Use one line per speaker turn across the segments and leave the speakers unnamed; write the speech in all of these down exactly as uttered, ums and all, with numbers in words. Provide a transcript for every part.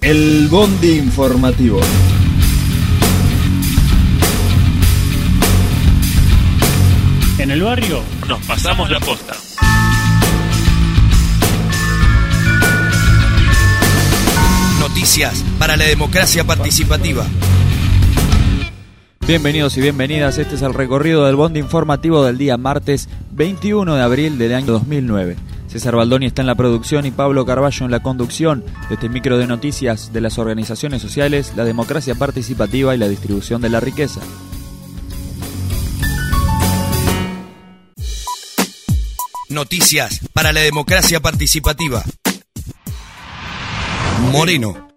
El Bondi Informativo.
En el barrio nos pasamos la posta.
Noticias para la democracia participativa.
Bienvenidos y bienvenidas, este es el recorrido del Bondi Informativo del día martes veintiuno de abril del año dos mil nueve. César Baldoni está en la producción y Pablo Carballo en la conducción de este micro de noticias de las organizaciones sociales, la democracia participativa y la distribución de la riqueza.
Noticias para la democracia participativa. Moreno.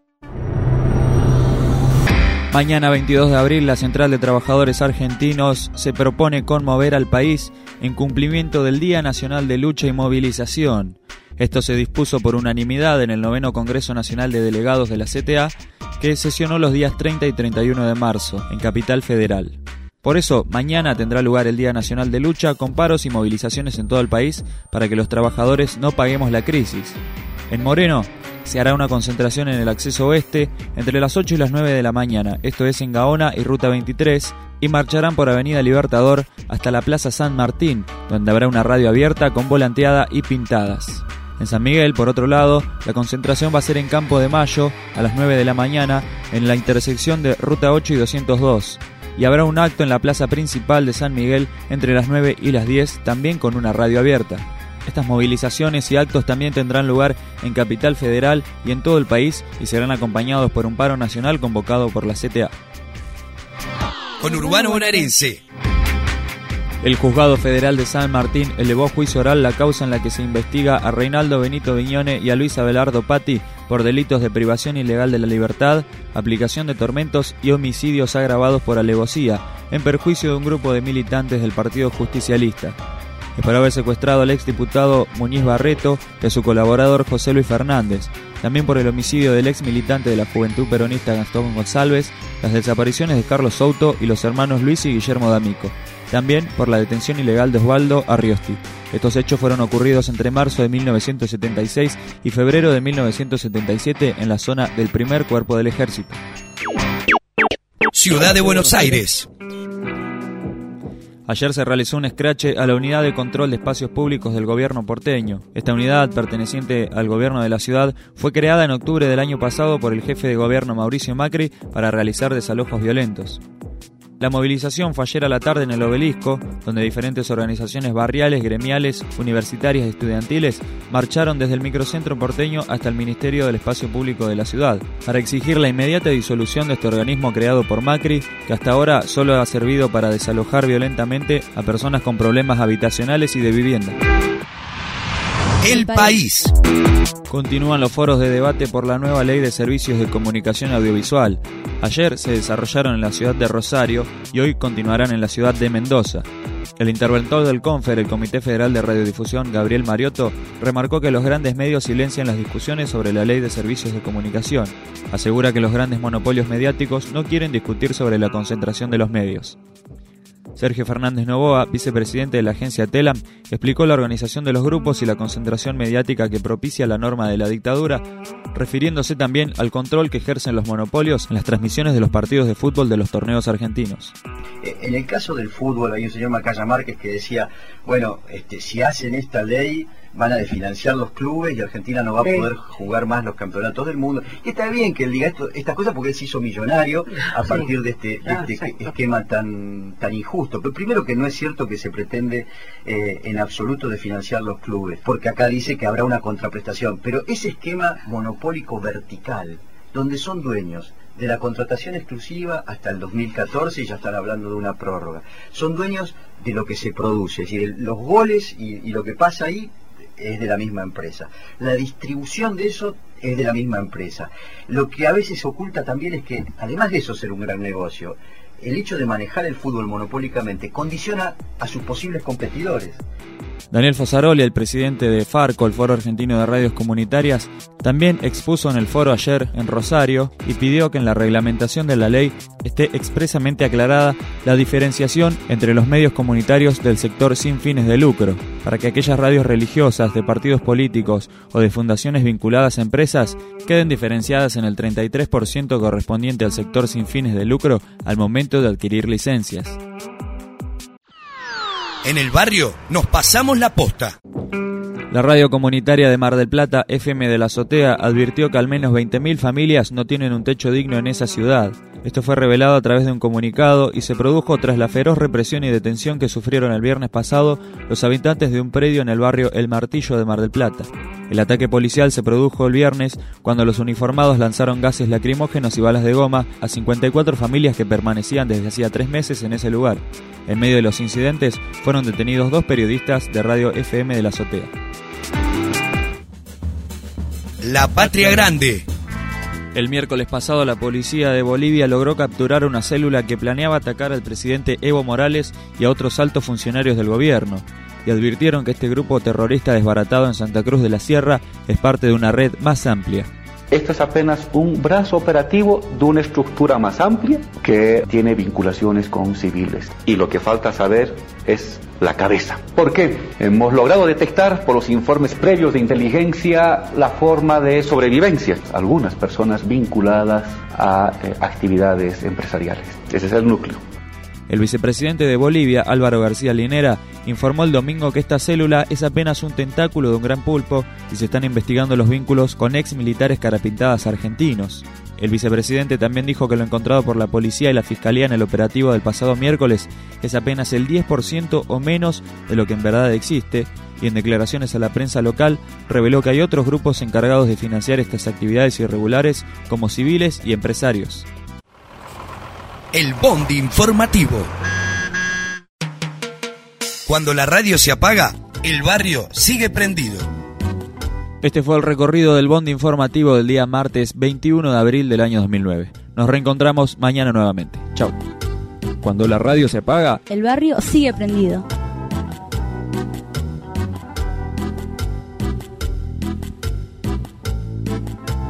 Mañana veintidós de abril, la Central de Trabajadores Argentinos se propone conmover al país en cumplimiento del Día Nacional de Lucha y Movilización. Esto se dispuso por unanimidad en el noveno Congreso Nacional de Delegados de la C T A, que sesionó los días treinta y treinta y uno de marzo, en Capital Federal. Por eso, mañana tendrá lugar el Día Nacional de Lucha, con paros y movilizaciones en todo el país para que los trabajadores no paguemos la crisis. En Moreno se hará una concentración en el acceso oeste entre las ocho y las nueve de la mañana, esto es en Gaona y Ruta veintitrés, y marcharán por Avenida Libertador hasta la Plaza San Martín, donde habrá una radio abierta con volanteada y pintadas. En San Miguel, por otro lado, la concentración va a ser en Campo de Mayo a las nueve de la mañana en la intersección de Ruta ocho y doscientos dos, y habrá un acto en la plaza principal de San Miguel entre las nueve y las diez, también con una radio abierta. Estas movilizaciones y actos también tendrán lugar en Capital Federal y en todo el país y serán acompañados por un paro nacional convocado por la C T A.
Con Urbano Bonaerense.
El Juzgado Federal de San Martín elevó a juicio oral la causa en la que se investiga a Reinaldo Benito Viñone y a Luis Abelardo Patti por delitos de privación ilegal de la libertad, aplicación de tormentos y homicidios agravados por alevosía, en perjuicio de un grupo de militantes del Partido Justicialista. Es por haber secuestrado al exdiputado Muñiz Barreto y a su colaborador José Luis Fernández, también por el homicidio del ex militante de la Juventud Peronista Gastón González, las desapariciones de Carlos Souto y los hermanos Luis y Guillermo D'Amico, también por la detención ilegal de Osvaldo Arriosti. Estos hechos fueron ocurridos entre marzo de mil novecientos setenta y seis y febrero de mil novecientos setenta y siete en la zona del primer Cuerpo del Ejército.
Ciudad de Buenos Aires.
Ayer se realizó un escrache a la Unidad de Control de Espacios Públicos del gobierno porteño. Esta unidad, perteneciente al gobierno de la ciudad, fue creada en octubre del año pasado por el jefe de gobierno Mauricio Macri para realizar desalojos violentos. La movilización fue ayer a la tarde en el Obelisco, donde diferentes organizaciones barriales, gremiales, universitarias y estudiantiles marcharon desde el microcentro porteño hasta el Ministerio del Espacio Público de la ciudad, para exigir la inmediata disolución de este organismo creado por Macri, que hasta ahora solo ha servido para desalojar violentamente a personas con problemas habitacionales y de vivienda.
El país.
Continúan los foros de debate por la nueva ley de servicios de comunicación audiovisual. Ayer se desarrollaron en la ciudad de Rosario y hoy continuarán en la ciudad de Mendoza. El interventor del CONFER, el Comité Federal de Radiodifusión, Gabriel Mariotto, remarcó que los grandes medios silencian las discusiones sobre la ley de servicios de comunicación. Asegura que los grandes monopolios mediáticos no quieren discutir sobre la concentración de los medios. Sergio Fernández Novoa, vicepresidente de la agencia TELAM, explicó la organización de los grupos y la concentración mediática que propicia la norma de la dictadura, refiriéndose también al control que ejercen los monopolios en las transmisiones de los partidos de fútbol de los torneos argentinos.
En el caso del fútbol hay un señor Macaya Márquez que decía, bueno, este, si hacen esta ley van a desfinanciar los clubes y Argentina no va a poder jugar más los campeonatos del mundo. Y está bien que él diga esto, estas cosas porque él se hizo millonario a partir de este, de este esquema tan, tan injusto. Pero primero que no es cierto que se pretende eh, en absoluto desfinanciar los clubes, porque acá dice que habrá una contraprestación. Pero ese esquema monopólico vertical, donde son dueños de la contratación exclusiva hasta el dos mil catorce y ya están hablando de una prórroga, son dueños de lo que se produce, es decir, los goles y, y lo que pasa ahí es de la misma empresa. La distribución de eso es de la misma empresa. Lo que a veces se oculta también es que, además de eso ser un gran negocio, el hecho de manejar el fútbol monopólicamente condiciona a sus posibles competidores.
Daniel Fossaroli, el presidente de Farco, el Foro Argentino de Radios Comunitarias, también expuso en el foro ayer en Rosario y pidió que en la reglamentación de la ley esté expresamente aclarada la diferenciación entre los medios comunitarios del sector sin fines de lucro, para que aquellas radios religiosas, de partidos políticos o de fundaciones vinculadas a empresas queden diferenciadas en el treinta y tres por ciento correspondiente al sector sin fines de lucro al momento de adquirir licencias.
En el barrio nos pasamos la posta.
La radio comunitaria de Mar del Plata, F M de la Azotea, advirtió que al menos veinte mil familias no tienen un techo digno en esa ciudad. Esto fue revelado a través de un comunicado y se produjo tras la feroz represión y detención que sufrieron el viernes pasado los habitantes de un predio en el barrio El Martillo de Mar del Plata. El ataque policial se produjo el viernes cuando los uniformados lanzaron gases lacrimógenos y balas de goma a cincuenta y cuatro familias que permanecían desde hacía tres meses en ese lugar. En medio de los incidentes fueron detenidos dos periodistas de radio F M de la Azotea.
La Patria Grande.
El miércoles pasado la policía de Bolivia logró capturar una célula que planeaba atacar al presidente Evo Morales y a otros altos funcionarios del gobierno, y advirtieron que este grupo terrorista desbaratado en Santa Cruz de la Sierra es parte de una red más amplia.
Esto es apenas un brazo operativo de una estructura más amplia que tiene vinculaciones con civiles. Y lo que falta saber es la cabeza. ¿Por qué? Hemos logrado detectar por los informes previos de inteligencia la forma de sobrevivencia. Algunas personas vinculadas a eh, actividades empresariales. Ese es el núcleo.
El vicepresidente de Bolivia, Álvaro García Linera, informó el domingo que esta célula es apenas un tentáculo de un gran pulpo y se están investigando los vínculos con ex militares carapintadas argentinos. El vicepresidente también dijo que lo encontrado por la policía y la fiscalía en el operativo del pasado miércoles es apenas el diez por ciento o menos de lo que en verdad existe, y en declaraciones a la prensa local reveló que hay otros grupos encargados de financiar estas actividades irregulares como civiles y empresarios.
El bondi informativo. Cuando la radio se apaga, el barrio sigue prendido.
Este fue el recorrido del bondi informativo del día martes veintiuno de abril del año dos mil nueve. Nos reencontramos mañana nuevamente. Chau. Cuando la radio se apaga,
el barrio sigue prendido.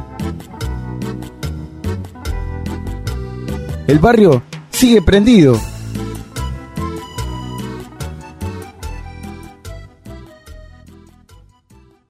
El barrio sigue prendido.